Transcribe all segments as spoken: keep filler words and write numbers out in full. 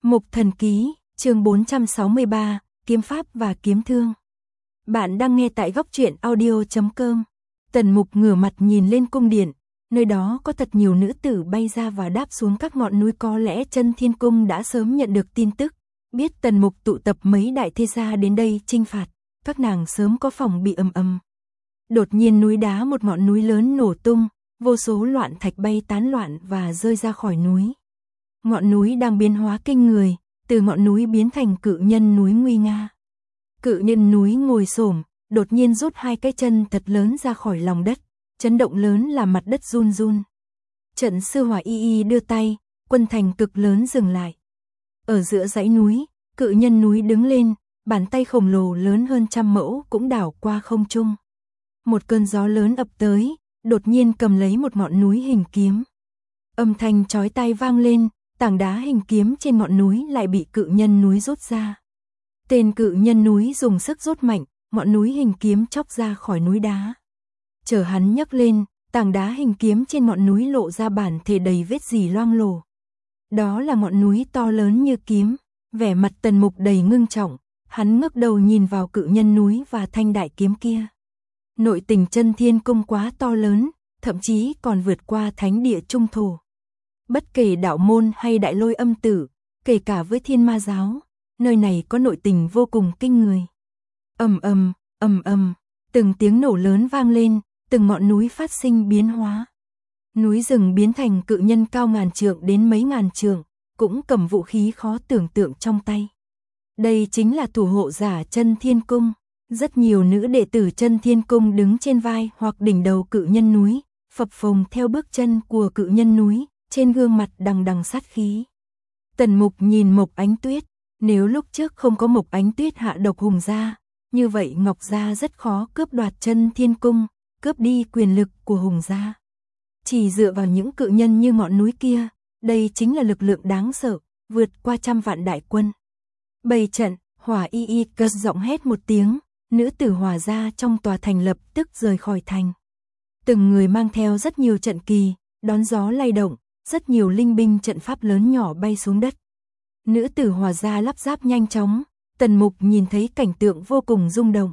Mục Thần Ký, chương bốn trăm sáu mươi ba, Kiếm Pháp và Kiếm Thương. Bạn đang nghe tại góc truyện audio chấm com. Tần Mục ngửa mặt nhìn lên cung điện, nơi đó có thật nhiều nữ tử bay ra và đáp xuống các ngọn núi, có lẽ Chân Thiên Cung đã sớm nhận được tin tức, biết Tần Mục tụ tập mấy đại thế gia đến đây chinh phạt, các nàng sớm có phòng bị ầm ầm. Đột nhiên núi đá một ngọn núi lớn nổ tung, vô số loạn thạch bay tán loạn và rơi ra khỏi núi. Ngọn núi đang biến hóa kinh người, từ ngọn núi biến thành cự nhân núi nguy nga. Cự nhân núi ngồi xổm, đột nhiên rút hai cái chân thật lớn ra khỏi lòng đất, chấn động lớn làm mặt đất run run. Trận Sư Hỏa y y đưa tay, quân thành cực lớn dừng lại. Ở giữa dãy núi, cự nhân núi đứng lên, bàn tay khổng lồ lớn hơn trăm mẫu cũng đảo qua không trung. Một cơn gió lớn ập tới, đột nhiên cầm lấy một ngọn núi hình kiếm. Âm thanh chói tai vang lên, tảng đá hình kiếm trên ngọn núi lại bị cự nhân núi rút ra. Tên cự nhân núi dùng sức rút mạnh, ngọn núi hình kiếm chóc ra khỏi núi đá. Chờ hắn nhấc lên, tảng đá hình kiếm trên ngọn núi lộ ra bản thể đầy vết rỉ loang lổ. Đó là ngọn núi to lớn như kiếm, vẻ mặt Tần Mục đầy ngưng trọng, hắn ngước đầu nhìn vào cự nhân núi và thanh đại kiếm kia. Nội tình Chân Thiên Cung quá to lớn, thậm chí còn vượt qua thánh địa trung thổ. Bất kể đạo môn hay đại lôi âm tử, kể cả với Thiên Ma giáo, nơi này có nội tình vô cùng kinh người. Ầm ầm, ầm ầm, từng tiếng nổ lớn vang lên, từng ngọn núi phát sinh biến hóa. Núi rừng biến thành cự nhân cao ngàn trượng đến mấy ngàn trượng, cũng cầm vũ khí khó tưởng tượng trong tay. Đây chính là thủ hộ giả Chân Thiên Cung. Rất nhiều nữ đệ tử Chân Thiên Cung đứng trên vai hoặc đỉnh đầu cự nhân núi, phập phồng theo bước chân của cự nhân núi, trên gương mặt đằng đằng sát khí. Tần Mục nhìn Mộc Ánh Tuyết, nếu lúc trước không có Mộc Ánh Tuyết hạ độc Hùng gia, như vậy Ngọc gia rất khó cướp đoạt Chân Thiên Cung, cướp đi quyền lực của Hùng gia. Chỉ dựa vào những cự nhân như ngọn núi kia, đây chính là lực lượng đáng sợ, vượt qua trăm vạn đại quân. Bày trận, Hỏa y y cất giọng hét một tiếng, nữ tử Hỏa gia trong tòa thành lập tức rời khỏi thành. Từng người mang theo rất nhiều trận kỳ, đón gió lay động, rất nhiều linh binh trận pháp lớn nhỏ bay xuống đất. Nữ tử Hỏa gia lắp ráp nhanh chóng, Tần Mục nhìn thấy cảnh tượng vô cùng rung động.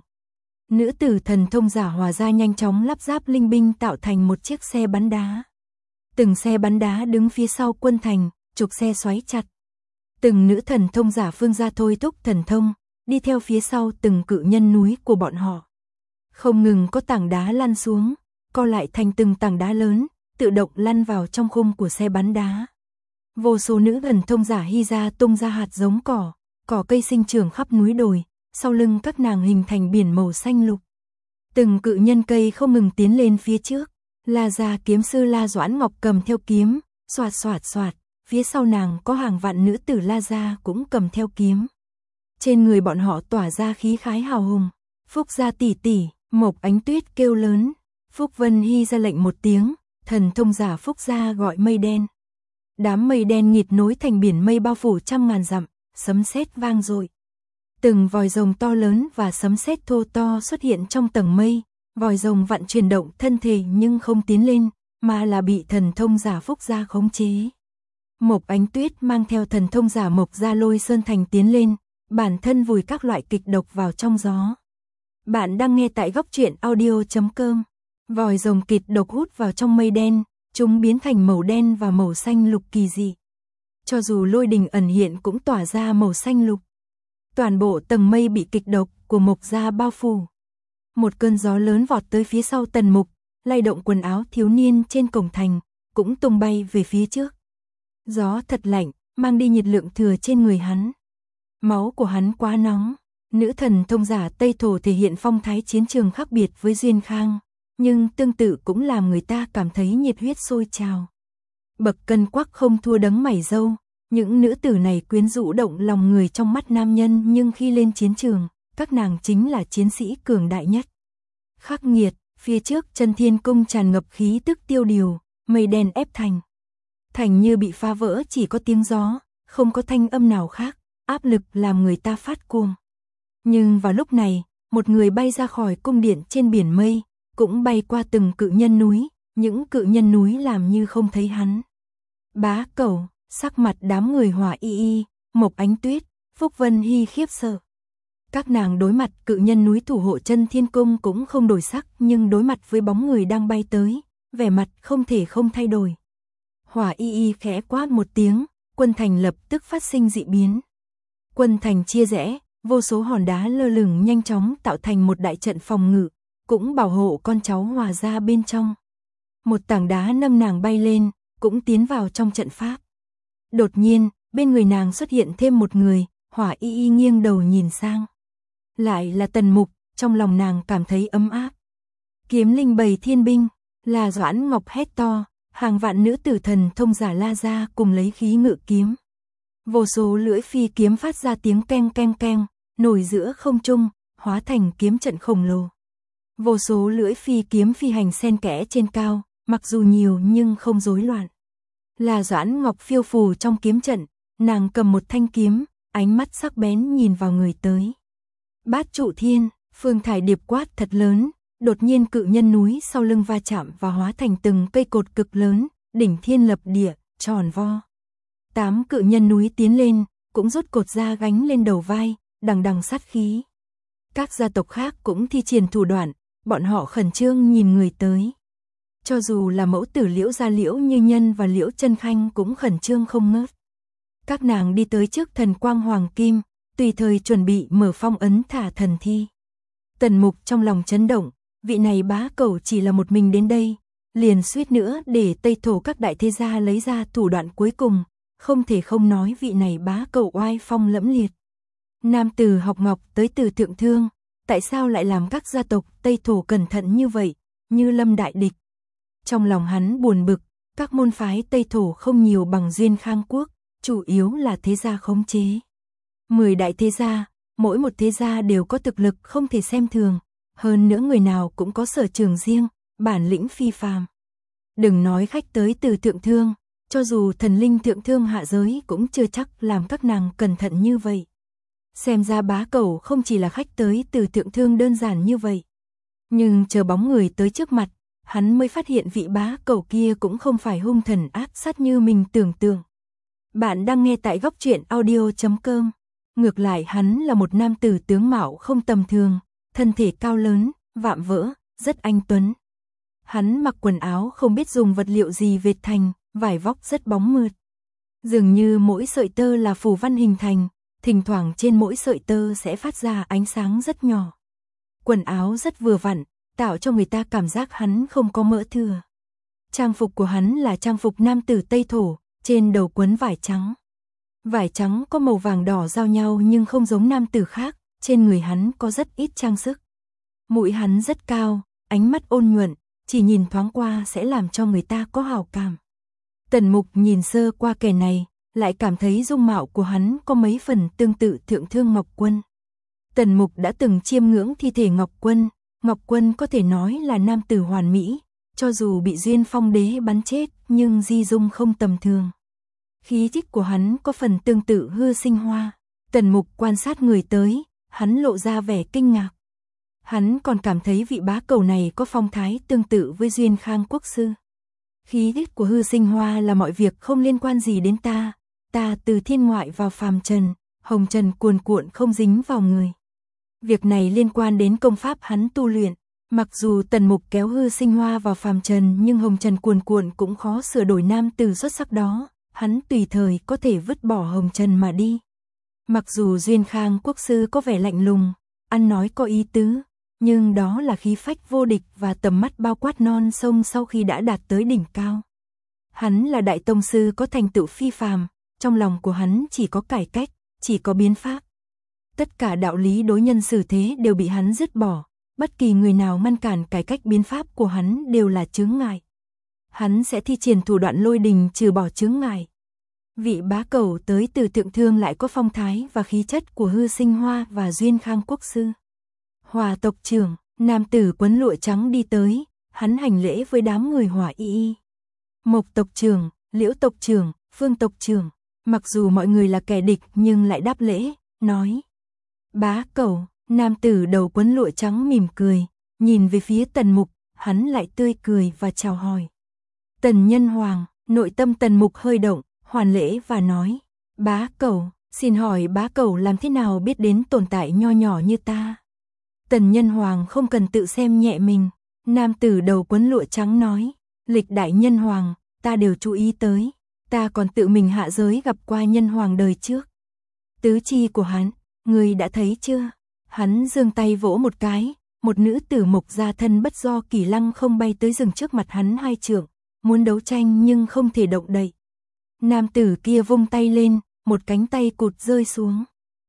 Nữ tử thần thông giả Hỏa gia nhanh chóng lắp ráp linh binh tạo thành một chiếc xe bắn đá. Từng xe bắn đá đứng phía sau quân thành, trục xe xoáy chặt. Từng nữ thần thông giả Phương gia thôi thúc thần thông, đi theo phía sau từng cự nhân núi của bọn họ. Không ngừng có tảng đá lăn xuống, co lại thành từng tảng đá lớn, tự động lăn vào trong khung của xe bắn đá. Vô số nữ thần thông giả hy ra tung ra hạt giống cỏ, cỏ cây sinh trưởng khắp núi đồi, sau lưng các nàng hình thành biển màu xanh lục. Từng cự nhân cây không ngừng tiến lên phía trước, La gia kiếm sư La Doãn Ngọc cầm theo kiếm, xoạt xoạt xoạt, phía sau nàng có hàng vạn nữ tử La gia cũng cầm theo kiếm. Trên người bọn họ tỏa ra khí khái hào hùng. Phúc gia tỷ tỷ, Mộc Ánh Tuyết kêu lớn. Phúc Vân Hy ra lệnh một tiếng, thần thông giả Phúc gia gọi mây đen. Đám mây đen nghịt nối thành biển mây bao phủ trăm ngàn dặm, sấm sét vang dội. Từng vòi rồng to lớn và sấm sét thô to xuất hiện trong tầng mây, vòi rồng vặn chuyển động thân thể nhưng không tiến lên, mà là bị thần thông giả Phúc gia khống chế. Mộc Ánh Tuyết mang theo thần thông giả Mộc gia lôi sơn thành tiến lên, bản thân vùi các loại kịch độc vào trong gió. Bạn đang nghe tại góc truyện audio chấm com. Vòi rồng kịch độc hút vào trong mây đen, chúng biến thành màu đen và màu xanh lục kỳ dị. Cho dù lôi đình ẩn hiện cũng tỏa ra màu xanh lục. Toàn bộ tầng mây bị kịch độc của Mộc gia bao phủ. Một cơn gió lớn vọt tới phía sau Tần Mục, lay động quần áo thiếu niên trên cổng thành, cũng tung bay về phía trước. Gió thật lạnh, mang đi nhiệt lượng thừa trên người hắn. Máu của hắn quá nóng. Nữ thần thông giả Tây Thổ thể hiện phong thái chiến trường khác biệt với Duyên Khang, nhưng tương tự cũng làm người ta cảm thấy nhiệt huyết sôi trào. Bậc cân quắc không thua đấng mày râu, những nữ tử này quyến rũ động lòng người trong mắt nam nhân, nhưng khi lên chiến trường, các nàng chính là chiến sĩ cường đại nhất. Khắc nghiệt, phía trước Chân Thiên Cung tràn ngập khí tức tiêu điều, mây đen ép thành. Thành như bị phá vỡ, chỉ có tiếng gió, không có thanh âm nào khác, áp lực làm người ta phát cuồng. Nhưng vào lúc này, một người bay ra khỏi cung điện trên biển mây, cũng bay qua từng cự nhân núi, những cự nhân núi làm như không thấy hắn. Bá Cẩu, sắc mặt đám người Hỏa y y, Mộc Ánh Tuyết, Phúc Vân Hy khiếp sợ. Các nàng đối mặt cự nhân núi thủ hộ chân thiên cung cũng không đổi sắc, nhưng đối mặt với bóng người đang bay tới, vẻ mặt không thể không thay đổi. Hỏa Y Y khẽ quát một tiếng, quân thành lập tức phát sinh dị biến. Quân thành chia rẽ, vô số hòn đá lơ lửng nhanh chóng tạo thành một đại trận phòng ngự, cũng bảo hộ con cháu Hòa ra bên trong. Một tảng đá nâng nàng bay lên, cũng tiến vào trong trận pháp. Đột nhiên, bên người nàng xuất hiện thêm một người, Hỏa Y Y nghiêng đầu nhìn sang. Lại là Tần Mục, trong lòng nàng cảm thấy ấm áp. Kiếm linh bầy thiên binh, là Doãn Ngọc hét to, hàng vạn nữ tử thần thông giả la ra cùng lấy khí ngự kiếm. Vô số lưỡi phi kiếm phát ra tiếng keng keng keng, nổi giữa không trung, hóa thành kiếm trận khổng lồ. Vô số lưỡi phi kiếm phi hành xen kẽ trên cao, mặc dù nhiều nhưng không rối loạn. Là Doãn Ngọc phiêu phù trong kiếm trận, nàng cầm một thanh kiếm, ánh mắt sắc bén nhìn vào người tới. Bát Trụ Thiên, Phương Thải Điệp quát thật lớn, đột nhiên cự nhân núi sau lưng va chạm và hóa thành từng cây cột cực lớn, đỉnh thiên lập địa, tròn vo. Tám cự nhân núi tiến lên, cũng rút cột ra gánh lên đầu vai, đằng đằng sát khí. Các gia tộc khác cũng thi triển thủ đoạn, bọn họ khẩn trương nhìn người tới. Cho dù là mẫu tử Liễu gia Liễu Như Nhân và Liễu Chân Khanh cũng khẩn trương không ngớt. Các nàng đi tới trước thần quang hoàng kim, tùy thời chuẩn bị mở phong ấn thả thần thi. Tần Mục trong lòng chấn động, vị này bá cẩu chỉ là một mình đến đây, liền suýt nữa để Tây Thổ các đại thế gia lấy ra thủ đoạn cuối cùng, không thể không nói vị này bá cẩu oai phong lẫm liệt. Nam tử học ngọc tới từ thượng thương, tại sao lại làm các gia tộc Tây Thổ cẩn thận như vậy, như lâm đại địch. Trong lòng hắn buồn bực, các môn phái Tây Thổ không nhiều bằng Duyên Khang Quốc, chủ yếu là thế gia khống chế. Mười đại thế gia, mỗi một thế gia đều có thực lực không thể xem thường, hơn nữa người nào cũng có sở trường riêng, bản lĩnh phi phàm. Đừng nói khách tới từ thượng thương, cho dù thần linh thượng thương hạ giới cũng chưa chắc làm các nàng cẩn thận như vậy. Xem ra bá cẩu không chỉ là khách tới từ thượng thương đơn giản như vậy. Nhưng chờ bóng người tới trước mặt, hắn mới phát hiện vị bá cẩu kia cũng không phải hung thần ác sát như mình tưởng tượng. Bạn đang nghe tại góc truyện audio chấm com. Ngược lại hắn là một nam tử tướng mạo không tầm thường, thân thể cao lớn, vạm vỡ, rất anh tuấn. Hắn mặc quần áo không biết dùng vật liệu gì vệt thành, vải vóc rất bóng mượt. Dường như mỗi sợi tơ là phù văn hình thành, thỉnh thoảng trên mỗi sợi tơ sẽ phát ra ánh sáng rất nhỏ. Quần áo rất vừa vặn, tạo cho người ta cảm giác hắn không có mỡ thừa. Trang phục của hắn là trang phục nam tử Tây Thổ, trên đầu quấn vải trắng. Vải trắng có màu vàng đỏ giao nhau nhưng không giống nam tử khác, trên người hắn có rất ít trang sức. Mũi hắn rất cao, ánh mắt ôn nhuận, chỉ nhìn thoáng qua sẽ làm cho người ta có hảo cảm. Tần Mục nhìn sơ qua kẻ này, lại cảm thấy dung mạo của hắn có mấy phần tương tự thượng thương Ngọc Quân. Tần Mục đã từng chiêm ngưỡng thi thể Ngọc Quân, Ngọc Quân có thể nói là nam tử hoàn mỹ, cho dù bị Duyên Phong Đế bắn chết nhưng di dung không tầm thường. Khí chất của hắn có phần tương tự Hư Sinh Hoa. Tần Mục quan sát người tới, hắn lộ ra vẻ kinh ngạc. Hắn còn cảm thấy vị bá cẩu này có phong thái tương tự với Duyên Khang Quốc sư. Khí chất của Hư Sinh Hoa là mọi việc không liên quan gì đến ta, ta từ thiên ngoại vào phàm trần, hồng trần cuồn cuộn không dính vào người. Việc này liên quan đến công pháp hắn tu luyện, mặc dù Tần Mục kéo Hư Sinh Hoa vào phàm trần nhưng hồng trần cuồn cuộn cũng khó sửa đổi nam tử xuất sắc đó, hắn tùy thời có thể vứt bỏ hồng trần mà đi. Mặc dù Duyên Khang Quốc sư có vẻ lạnh lùng, ăn nói có ý tứ, nhưng đó là khí phách vô địch và tầm mắt bao quát non sông sau khi đã đạt tới đỉnh cao. Hắn là đại tông sư có thành tựu phi phàm, trong lòng của hắn chỉ có cải cách, chỉ có biến pháp. Tất cả đạo lý đối nhân xử thế đều bị hắn dứt bỏ, bất kỳ người nào ngăn cản cải cách biến pháp của hắn đều là chướng ngại. Hắn sẽ thi triển thủ đoạn lôi đình trừ bỏ chướng ngại. Vị bá cẩu tới từ thượng thương lại có phong thái và khí chất của Hư Sinh Hoa và Duyên Khang Quốc sư. Hòa tộc trưởng, nam tử quấn lụa trắng đi tới, hắn hành lễ với đám người Hỏa Y Y. Mộc tộc trưởng, Liễu tộc trưởng, Phương tộc trưởng, mặc dù mọi người là kẻ địch nhưng lại đáp lễ, nói: "Bá cẩu." Nam tử đầu quấn lụa trắng mỉm cười, nhìn về phía Tần Mục, hắn lại tươi cười và chào hỏi. Tần Nhân Hoàng, nội tâm Tần Mục hơi động, hoàn lễ và nói: "Bá cẩu." Xin hỏi bá cẩu làm thế nào biết đến tồn tại nho nhỏ như ta? Tần Nhân Hoàng không cần tự xem nhẹ mình. Nam tử đầu quấn lụa trắng nói, lịch đại nhân hoàng, ta đều chú ý tới. Ta còn tự mình hạ giới gặp qua nhân hoàng đời trước. Tứ chi của hắn, người đã thấy chưa? Hắn giương tay vỗ một cái, một nữ tử mộc gia thân bất do kỳ lăng không bay tới dừng trước mặt hắn hai trượng, muốn đấu tranh nhưng không thể động đậy. Nam tử kia vung tay lên, một cánh tay cụt rơi xuống.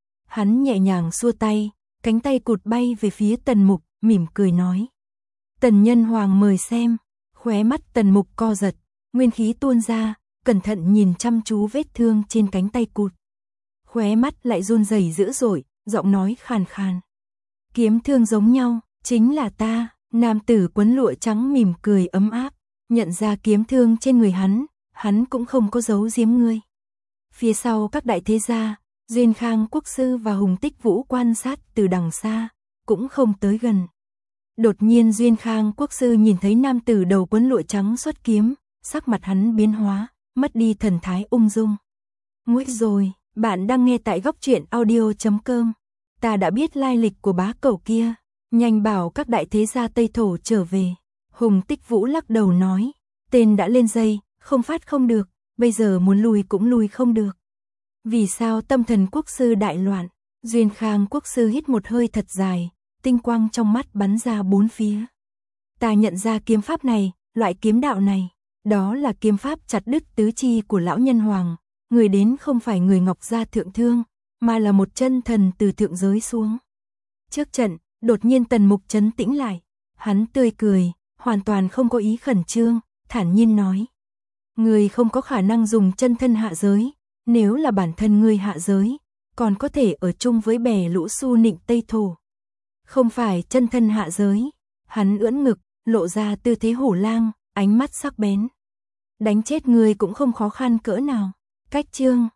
Hắn nhẹ nhàng xua tay, cánh tay cụt bay về phía Tần Mục, mỉm cười nói. Tần Nhân Hoàng mời xem, khóe mắt Tần Mục co giật, nguyên khí tuôn ra, cẩn thận nhìn chăm chú vết thương trên cánh tay cụt. Khóe mắt lại run rẩy dữ dội, giọng nói khàn khàn. Kiếm thương giống nhau, chính là ta. Nam tử quấn lụa trắng mỉm cười ấm áp, nhận ra kiếm thương trên người hắn, hắn cũng không có giấu giếm ngươi. Phía sau các đại thế gia, Duyên Khang Quốc sư và Hùng Tích Vũ quan sát từ đằng xa, cũng không tới gần. Đột nhiên Duyên Khang Quốc sư nhìn thấy nam tử đầu quấn lụa trắng xuất kiếm, sắc mặt hắn biến hóa, mất đi thần thái ung dung. Nguy rồi, bạn đang nghe tại góc truyện audio chấm com. Ta đã biết lai lịch của bá cẩu kia, nhanh bảo các đại thế gia Tây Thổ trở về. Hùng Tích Vũ lắc đầu nói, tên đã lên dây, không phát không được, bây giờ muốn lui cũng lui không được. Vì sao Tâm Thần Quốc sư đại loạn? Duyên Khang Quốc sư hít một hơi thật dài, tinh quang trong mắt bắn ra bốn phía. Ta nhận ra kiếm pháp này, loại kiếm đạo này, đó là kiếm pháp chặt đứt tứ chi của lão nhân hoàng. Người đến không phải người Ngọc gia thượng thương, mà là một chân thần từ thượng giới xuống. Trước trận, đột nhiên Tần Mục trấn tĩnh lại, hắn tươi cười, hoàn toàn không có ý khẩn trương, thản nhiên nói. Người không có khả năng dùng chân thân hạ giới, nếu là bản thân người hạ giới, còn có thể ở chung với bè lũ Su Nịnh Tây Thổ. Không phải chân thân hạ giới, hắn ưỡn ngực, lộ ra tư thế hổ lang, ánh mắt sắc bén. Đánh chết người cũng không khó khăn cỡ nào. Cách chương